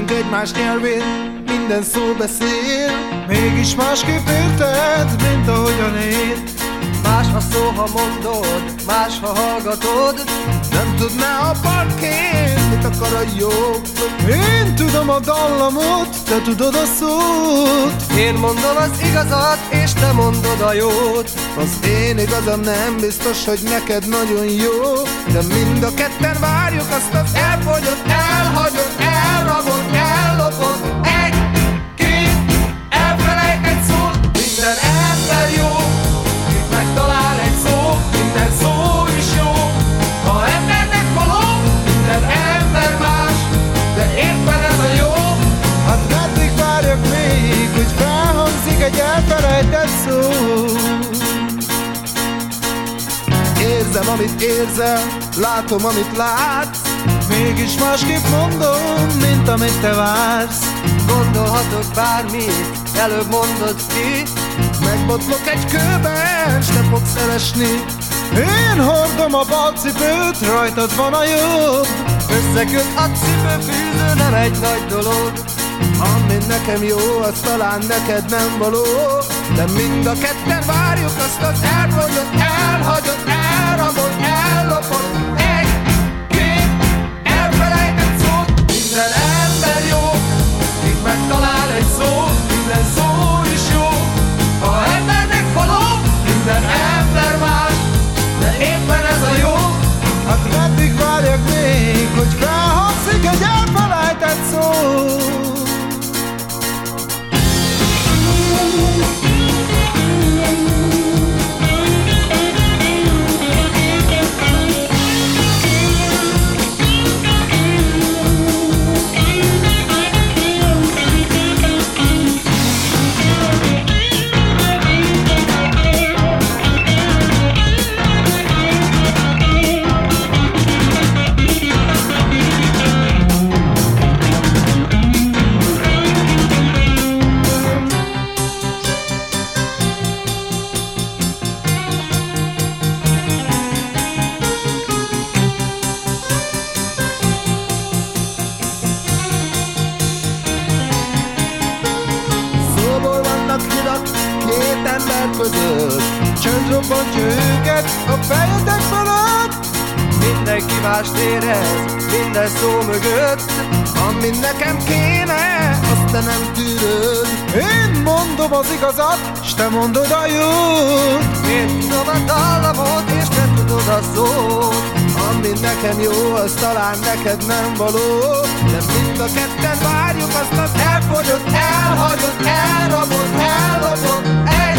Értünk egymás nyelvén, minden szó beszél. Mégis másképp érted, mint ahogyan én. Más a szó, ha mondod, más, ha hallgatod. Nem tudná a parkén, mit akar a jobb. Én tudom a dallamot, te tudod a szót. Én mondom az igazat, és te mondod a jót. Az én igazam nem biztos, hogy neked nagyon jó, de mind a ketten várjuk azt az elfogyott, elhagyott, elrabolt, ellopott egy-két elfelejtett szót. Minden ember jó, itt megtalál egy szó, minden szó is jó. Ha embernek való, minden ember más, de éppen ez a jó. Hát meddig várjak még, hogy felhangzik egy elfelejtett szó. Érzem, amit érzel, látom, amit látsz. Mégis másképp mondom, mint amit te vársz. Gondolhatok bármit, előbb mondod ki. Megbotlok egy kőben, s te fogsz elesni. Én hordom a bal cipőt, rajtad van a jobb. Összeköt a cipőfűző, nem egy nagy dolog. Ami nekem jó, az talán neked nem való. De mind a ketten várjuk azt az elfogyott, elhagyott, elrabolt, ellopott egy-két elfelejtett szót. Minden ember jó, itt megtalál egy szó, minden szó is jó. Ha embernek való, minden ember más, de éppen ez a jó. Hát meddig várjak még, hogy felhangzik egy elfelejtett szó. Két ember között, csönd robbantja őket a fejetek fölött. Mindenki mást érez, minden szó mögött. Ami nekem kéne, azt te nem tűröd. Én mondom az igazat, s te mondod a jót. Én tudom a dallamot, és te tudod a szót. Ami nekem jó, az talán neked nem való. De mind a ketten várjuk azt az elfogyott, elhagyott, elrabolt, ellopott egy